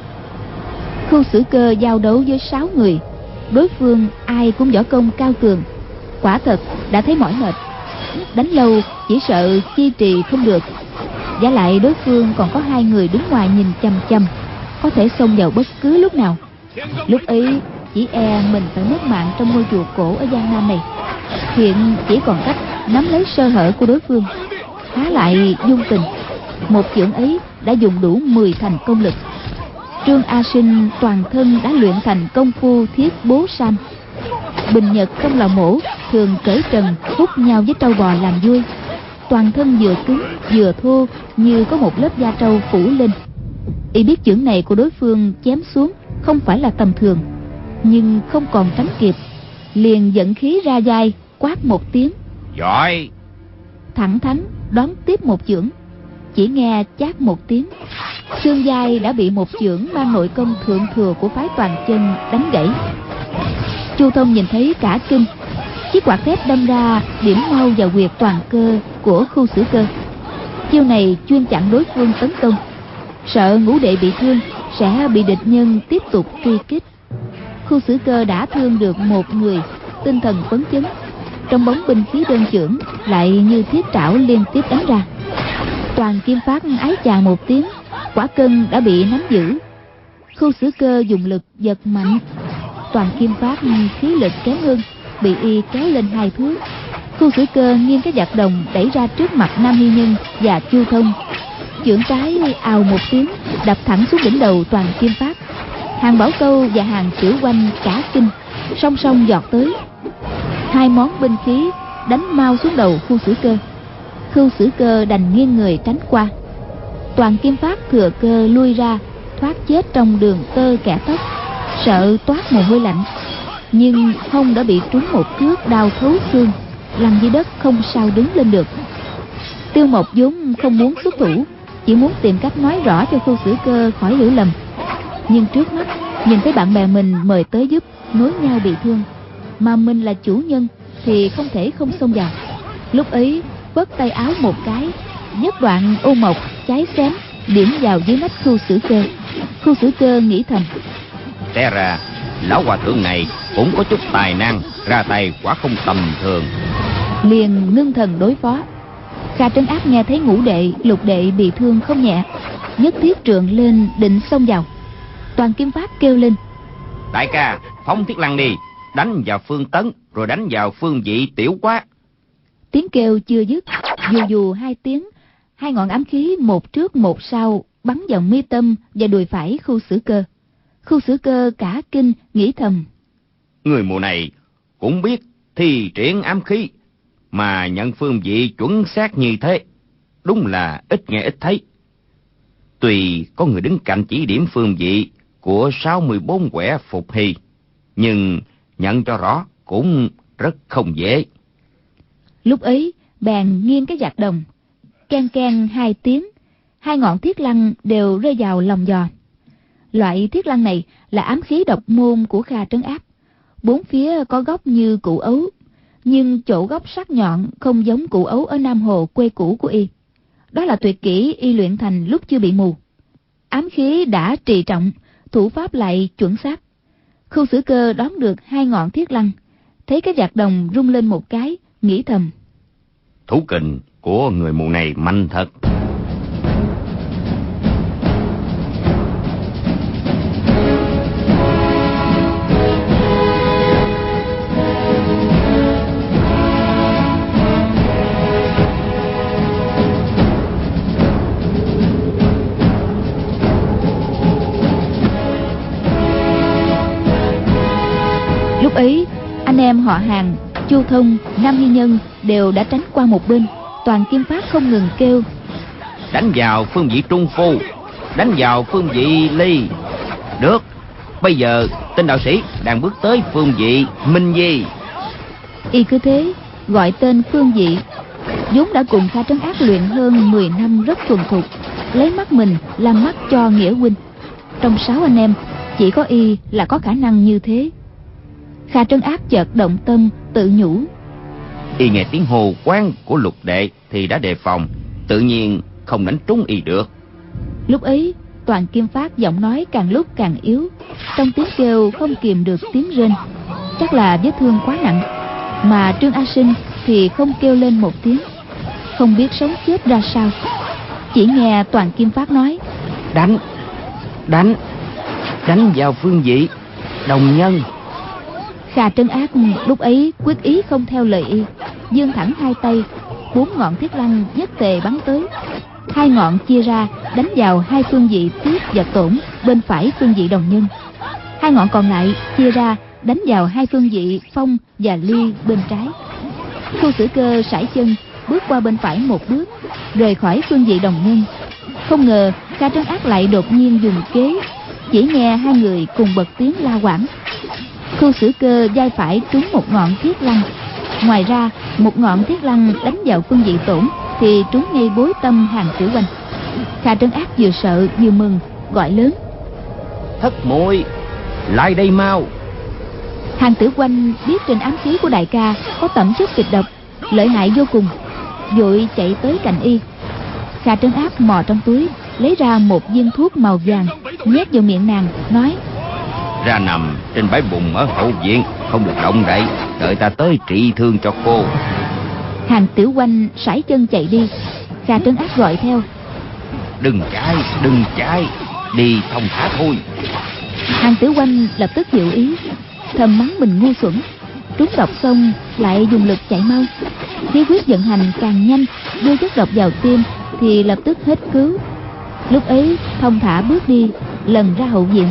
Khu Xử Cơ giao đấu với 6 người, đối phương ai cũng võ công cao cường, quả thật đã thấy mỏi mệt. Đánh lâu chỉ sợ chi trì không được, vả lại đối phương còn có 2 người đứng ngoài nhìn chằm chằm, có thể xông vào bất cứ lúc nào. Lúc ấy chỉ e mình phải mất mạng trong ngôi chùa cổ ở Giang Nam này. Hiện chỉ còn cách nắm lấy sơ hở của đối phương, há lại dung tình. Một chưởng ấy đã dùng đủ 10 thành công lực. Trương A Sinh toàn thân đã luyện thành công phu thiết bố sam. Bình Nhật trong lò mổ thường cởi trần hút nhau với trâu bò làm vui. Toàn thân vừa cứng vừa thô, như có một lớp da trâu phủ lên. Y biết chưởng này của đối phương chém xuống không phải là tầm thường, nhưng không còn tránh kịp, liền dẫn khí ra vai, quát một tiếng: Giỏi! Thẳng thắn đón tiếp một chưởng. Chỉ nghe chát một tiếng, xương vai đã bị một chưởng mang nội công thượng thừa của phái Toàn Chân đánh gãy. Chu Thông nhìn thấy cả kinh, chiếc quạt thép đâm ra điểm mau vào huyệt toàn cơ của Khu Xử Cơ. Chiêu này chuyên chặn đối phương tấn công, sợ ngũ đệ bị thương sẽ bị địch nhân tiếp tục truy kích. Khu Xử Cơ đã thương được một người, tinh thần phấn chấn, trong bóng binh khí đơn chưởng lại như thiết trảo liên tiếp đánh ra. Toàn Kim Phát ái chà một tiếng, quả cân đã bị nắm giữ. Khu Xử Cơ dùng lực giật mạnh, Toàn Kim Phát khí lực kém hơn, bị y kéo lên 2 thước. Khu Xử Cơ nghiêng cái dạc đồng đẩy ra trước mặt Nam Hy Nhân và Chu Thông. Chưởng trái ào một tiếng đập thẳng xuống đỉnh đầu Toàn Kim Phát. Hàng Bảo Câu và Hàng Tiểu Oanh cả kinh, song song giọt tới. 2 món binh khí đánh mau xuống đầu Khu Xử Cơ. Khu Xử Cơ đành nghiêng người tránh qua. Toàn Kim Phát thừa cơ lui ra, thoát chết trong đường tơ kẻ tóc, sợ toát mồ hôi lạnh. Nhưng hông đã bị trúng một cước đau thấu xương, nằm dưới đất không sao đứng lên được. Tiêu Mộc vốn không muốn xuất thủ, chỉ muốn tìm cách nói rõ cho Khu Xử Cơ khỏi hiểu lầm. Nhưng trước mắt nhìn thấy bạn bè mình mời tới giúp, nối nhau bị thương, mà mình là chủ nhân thì không thể không xông vào. Lúc ấy vớt tay áo một cái, nhấc đoạn ô mộc cháy xém điểm vào dưới nách Khu Xử Cơ. Khu Xử Cơ nghĩ thầm: Té ra lão hòa thượng này cũng có chút tài năng, ra tay quả không tầm thường. Liền ngưng thần đối phó. Kha Trấn Áp nghe thấy ngũ đệ, lục đệ bị thương không nhẹ, nhất thiết trượng lên định xông vào. Toàn Kim Phát kêu lên: Đại ca, phóng thiết lăng đi, đánh vào phương tấn, rồi đánh vào phương vị tiểu quá. Tiếng kêu chưa dứt, dù 2 tiếng, Hai ngọn ám khí một trước một sau bắn vào mi tâm và đùi phải Khu Xử Cơ. Khu Xử Cơ cả kinh nghĩ thầm: Người mù này cũng biết thi triển ám khí, mà nhận phương vị chuẩn xác như thế, đúng là ít nghe ít thấy. Tuy có người đứng cạnh chỉ điểm phương vị của 64 quẻ phục hy, nhưng nhận cho rõ cũng rất không dễ. Lúc ấy bèn nghiêng cái giạc đồng, keng keng 2 tiếng, 2 ngọn thiết lăng đều rơi vào lòng giò. Loại thiết lăng này là ám khí độc môn của Kha Trấn Ác, 4 phía có góc như cụ ấu, nhưng chỗ góc sắc nhọn không giống cụ ấu ở Nam Hồ quê cũ của y. Đó là tuyệt kỹ y luyện thành lúc chưa bị mù. Ám khí đã trì trọng, thủ pháp lại chuẩn xác. Khu Xử Cơ đón được 2 ngọn thiết lăng, thấy cái giạc đồng rung lên một cái, nghĩ thầm: Thủ kình của người mù này mạnh thật. Lúc ấy anh em họ Hàng, Chu Thông, Nam Hy Nhân đều đã tránh qua một bên. Toàn Kim Phát không ngừng kêu: Đánh vào phương vị trung phu, đánh vào phương vị ly. Được, bây giờ tên đạo sĩ đang bước tới phương vị minh di. Y cứ thế gọi tên phương vị, vốn đã cùng Kha Trấn Ác luyện hơn 10 năm rất thuần thục, lấy mắt mình làm mắt cho Nghĩa huynh. Trong 6 anh em chỉ có y là có khả năng như thế. Kha Trấn Ác chợt động tâm, tự nhủ: Y nghe tiếng hô quán của Lục đệ thì đã đề phòng, tự nhiên không đánh trúng y được. Lúc ấy Toàn Kim Phát giọng nói càng lúc càng yếu, trong tiếng kêu không kìm được tiếng rên. Chắc là vết thương quá nặng, mà Trương A Sinh thì không kêu lên một tiếng, không biết sống chết ra sao. Chỉ nghe Toàn Kim Phát nói: Đánh vào phương vị đồng nhân. Kha Trấn Ác lúc ấy quyết ý không theo lời y, giương thẳng 2 tay, 4 ngọn thiết lăng nhất tề bắn tới. 2 ngọn chia ra đánh vào 2 phương vị Tiết và Tổn bên phải phương vị đồng nhân. 2 ngọn còn lại chia ra đánh vào 2 phương vị Phong và Ly bên trái. Khu Xử Cơ sải chân bước qua bên phải một bước, rời khỏi phương vị đồng nhân. Không ngờ Kha Trấn Ác lại đột nhiên dùng kế, chỉ nghe 2 người cùng bật tiếng la hoảng. Khu Xử Cơ vai phải trúng một ngọn thiết lăng, ngoài ra một ngọn thiết lăng đánh vào phương vị Tổn thì trúng ngay bối tâm Hàng Tử Oanh. Kha Trấn Ác vừa sợ vừa mừng, gọi lớn: Thất muội, lại đây mau. Hàng Tử Oanh biết trên ám khí của đại ca có tẩm chất kịch độc, lợi hại vô cùng, vội chạy tới cạnh y. Kha Trấn Ác mò trong túi lấy ra một viên thuốc màu vàng, nhét vào miệng nàng, nói: Ra nằm trên bãi bùn ở hậu viện, không được động đậy, đợi ta tới trị thương cho cô. Hàng Tử Oanh sải chân chạy đi. Kha Trấn Ác gọi theo: Đừng chạy, đi thông thả thôi. Hàng Tử Oanh lập tức hiểu ý, thầm mắng mình ngu xuẩn, trúng độc xong lại dùng lực chạy mau. Khí huyết vận hành càng nhanh, đưa chất độc vào tim thì lập tức hết cứu. Lúc ấy thông thả bước đi, lần ra hậu viện.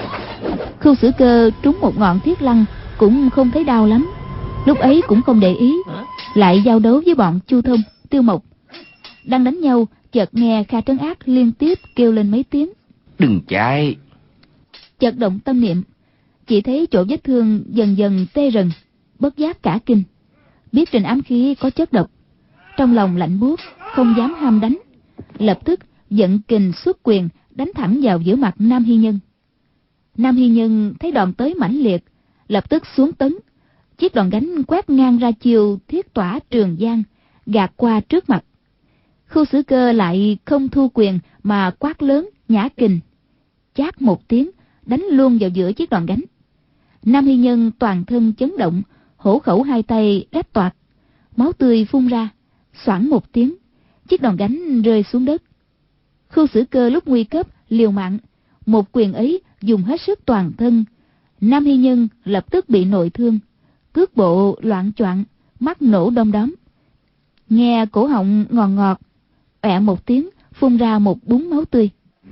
Khu Xử Cơ trúng một ngọn thiết lăng cũng không thấy đau lắm, lúc ấy cũng không để ý, lại giao đấu với bọn Chu Thông, Tiêu Mộc. Đang đánh nhau, chợt nghe Kha Trấn Ác liên tiếp kêu lên mấy tiếng: Đừng chạy. Chợt động tâm niệm, chỉ thấy chỗ vết thương dần dần tê rần, bất giác cả kinh, biết trên ám khí có chất độc, trong lòng lạnh buốt, không dám ham đánh, lập tức vận kình xuất quyền đánh thẳng vào giữa mặt Nam Hy Nhân. Nam Hy Nhân thấy đòn tới mãnh liệt, lập tức xuống tấn, chiếc đòn gánh quét ngang ra chiều thiết tỏa Trường Giang, gạt qua trước mặt. Khu Xử Cơ lại không thu quyền mà quát lớn nhã kình, chát một tiếng đánh luôn vào giữa chiếc đòn gánh. Nam Hy Nhân toàn thân chấn động, hổ khẩu 2 tay rách toạc, máu tươi phun ra, xoảng một tiếng, chiếc đòn gánh rơi xuống đất. Khu Xử Cơ lúc nguy cấp liều mạng, một quyền ấy dùng hết sức toàn thân. Nam Hy Nhân lập tức bị nội thương, cước bộ loạng choạng, mắt nổ đom đóm. Nghe cổ họng ngọt ngọt, ọe một tiếng, phun ra một búng máu tươi.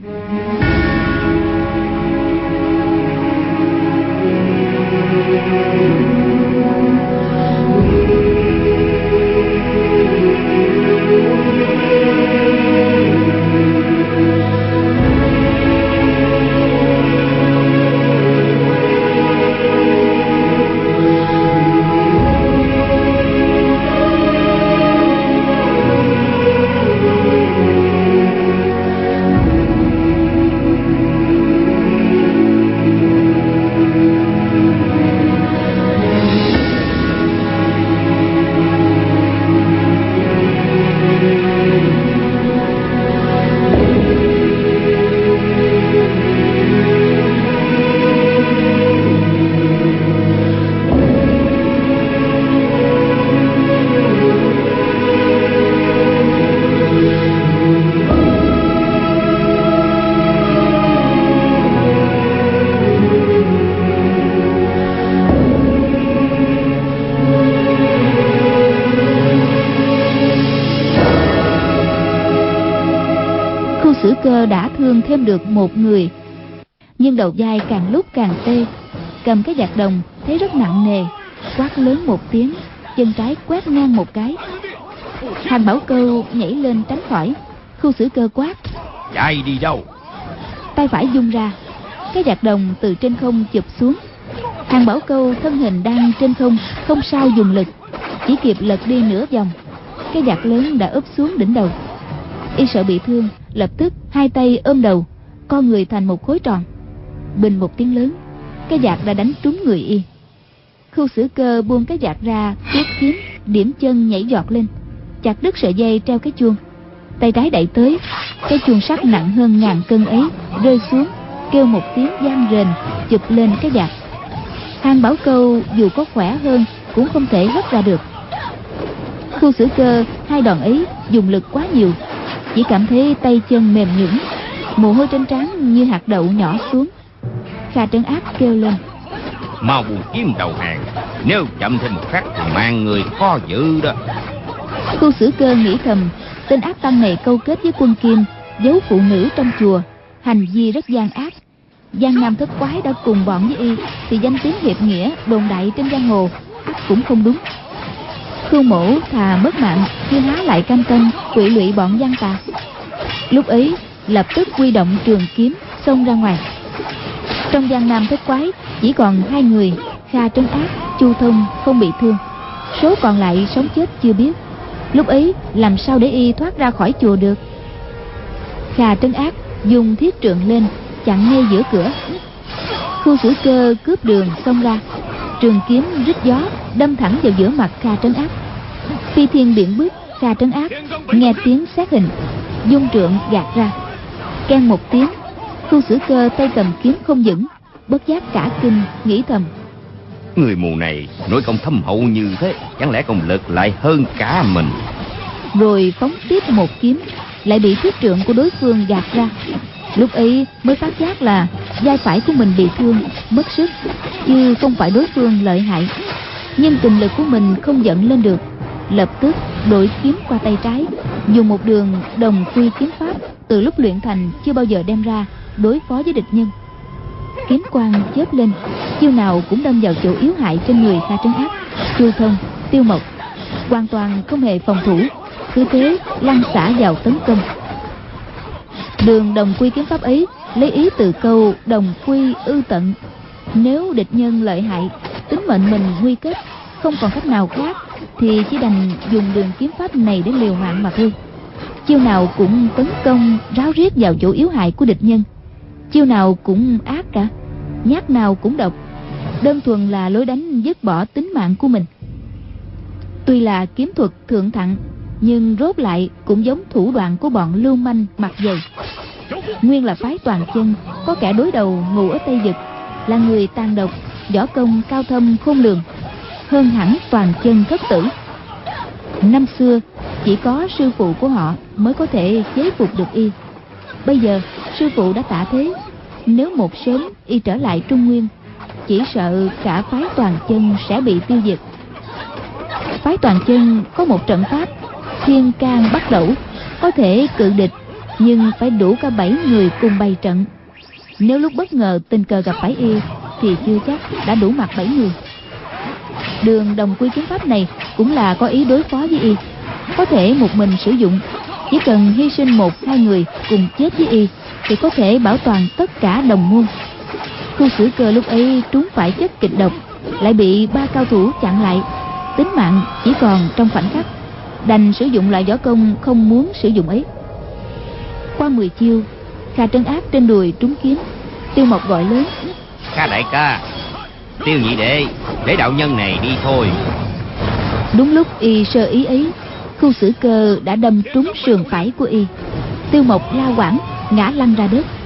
Sử Cơ đã thương thêm được một người, nhưng đầu vai càng lúc càng tê. Cầm cái vạt đồng thấy rất nặng nề, quát lớn một tiếng, chân trái quét ngang một cái. Hàng Bảo Câu nhảy lên tránh khỏi. Khu Sử Cơ quát: chạy đi đâu? Tay phải vung ra, cái vạt đồng từ trên không chụp xuống. Hàng Bảo Câu thân hình đang trên không, không sao dùng lực, chỉ kịp lật đi nửa vòng, cái vạt lớn đã úp xuống đỉnh đầu. Y sợ bị thương, lập tức hai tay ôm đầu, co người thành một khối tròn. Bình một tiếng lớn, cái vạt đã đánh trúng người Y. Khu Sử Cơ buông cái vạt ra, tuốt kiếm, điểm chân nhảy giọt lên, chặt đứt sợi dây treo cái chuông. Tay trái đẩy tới, cái chuông sắt nặng hơn ngàn cân ấy rơi xuống, kêu một tiếng vang rền, chụp lên cái vạt. Hàng Bảo Câu dù có khỏe hơn cũng không thể hất ra được. Khu Sử Cơ hai đòn ấy dùng lực quá nhiều, chỉ cảm thấy tay chân mềm nhũn, mồ hôi trên trán như hạt đậu nhỏ xuống. Kha Trấn Ác kêu lên: mau buông kiếm đầu hàng, nếu chậm thêm một khắc thì mang người khó giữ đó. Khu Sử Cơ nghĩ thầm, tên ác tăng này câu kết với Quân Kim, giấu phụ nữ trong chùa, hành vi rất gian ác. Giang Nam Thất Quái đã cùng bọn với Y, thì danh tiếng hiệp nghĩa đồn đại trên giang hồ ắt cũng không đúng. Khu Mổ thà mất mạng chứ há lại cam tâm quỵ lụy bọn gian tà. Lúc ấy lập tức huy động trường kiếm xông ra ngoài. Trong Giang Nam Thất Quái chỉ còn hai người, Kha Trấn Ác, Chu Thông không bị thương, số còn lại sống chết chưa biết. Lúc ấy làm sao để Y thoát ra khỏi chùa được? Kha Trấn Ác dùng thiết trượng lên chặn ngay giữa cửa. Khu Sử Cơ cướp đường xông ra, trường kiếm rít gió đâm thẳng vào giữa mặt Kha Trấn Ác. Phi thiên biện bước, Kha Trấn Ác nghe tiếng xét hình, dung trượng gạt ra, keng một tiếng. Khu Sử Cơ tay cầm kiếm không vững, bất giác cả kinh, nghĩ thầm: người mù này nội công thâm hậu như thế, chẳng lẽ công lực lại hơn cả mình? Rồi phóng tiếp một kiếm, lại bị thiết trượng của đối phương gạt ra. Lúc ấy mới phát giác là vai phải của mình bị thương, mất sức, chứ không phải đối phương lợi hại. Nhưng kình lực của mình không dẫn lên được, lập tức đổi kiếm qua tay trái, dùng một đường đồng quy kiếm pháp từ lúc luyện thành chưa bao giờ đem ra đối phó với địch nhân. Kiếm quang chớp lên, chiêu nào cũng đâm vào chỗ yếu hại trên người Kha Trấn Ác, Chu Thông, Tiêu Mộc, hoàn toàn không hề phòng thủ, cứ thế lăn xả vào tấn công. Đường đồng quy kiếm pháp ấy lấy ý từ câu đồng quy ư tận. Nếu địch nhân lợi hại, tính mệnh mình nguy kết, không còn cách nào khác, thì chỉ đành dùng đường kiếm pháp này để liều mạng mà thôi. Chiêu nào cũng tấn công ráo riết vào chỗ yếu hại của địch nhân, chiêu nào cũng ác cả, nhát nào cũng độc, đơn thuần là lối đánh dứt bỏ tính mạng của mình. Tuy là kiếm thuật thượng thặng, nhưng rốt lại cũng giống thủ đoạn của bọn lưu manh mặt dày. Nguyên là phái Toàn Chân có kẻ đối đầu ngụ ở Tây Vực, là người tàn độc, võ công cao thâm khôn lường, hơn hẳn Toàn Chân thất tử. Năm xưa chỉ có sư phụ của họ mới có thể chế phục được Y. Bây giờ sư phụ đã tạ thế, nếu một sớm Y trở lại Trung Nguyên, chỉ sợ cả phái Toàn Chân sẽ bị tiêu diệt. Phái Toàn Chân có một trận pháp Thiên Can Bắt Đẩu, có thể cự địch, nhưng phải đủ cả 7 người cùng bày trận. Nếu lúc bất ngờ tình cờ gặp phải y thì chưa chắc đã đủ mặt 7 người. Đường đồng quy kiếm pháp này cũng là có ý đối phó với y, có thể một mình sử dụng, chỉ cần hy sinh 1-2 người cùng chết với y thì có thể bảo toàn tất cả đồng môn. Khu Sử Cơ lúc ấy trúng phải chất kịch độc, lại bị 3 cao thủ chặn lại, tính mạng chỉ còn trong khoảnh khắc, đành sử dụng loại võ công không muốn sử dụng ấy. Qua 10 chiêu, Kha Trấn Ác trên đùi trúng kiếm. Tiêu Mộc gọi lớn: Kha đại ca, Tiêu nhị đệ, để đạo nhân này đi thôi. Đúng lúc y sơ ý ấy, Khu Sử Cơ đã đâm trúng sườn phải của y. Tiêu Mộc la quảng ngã lăn ra đất.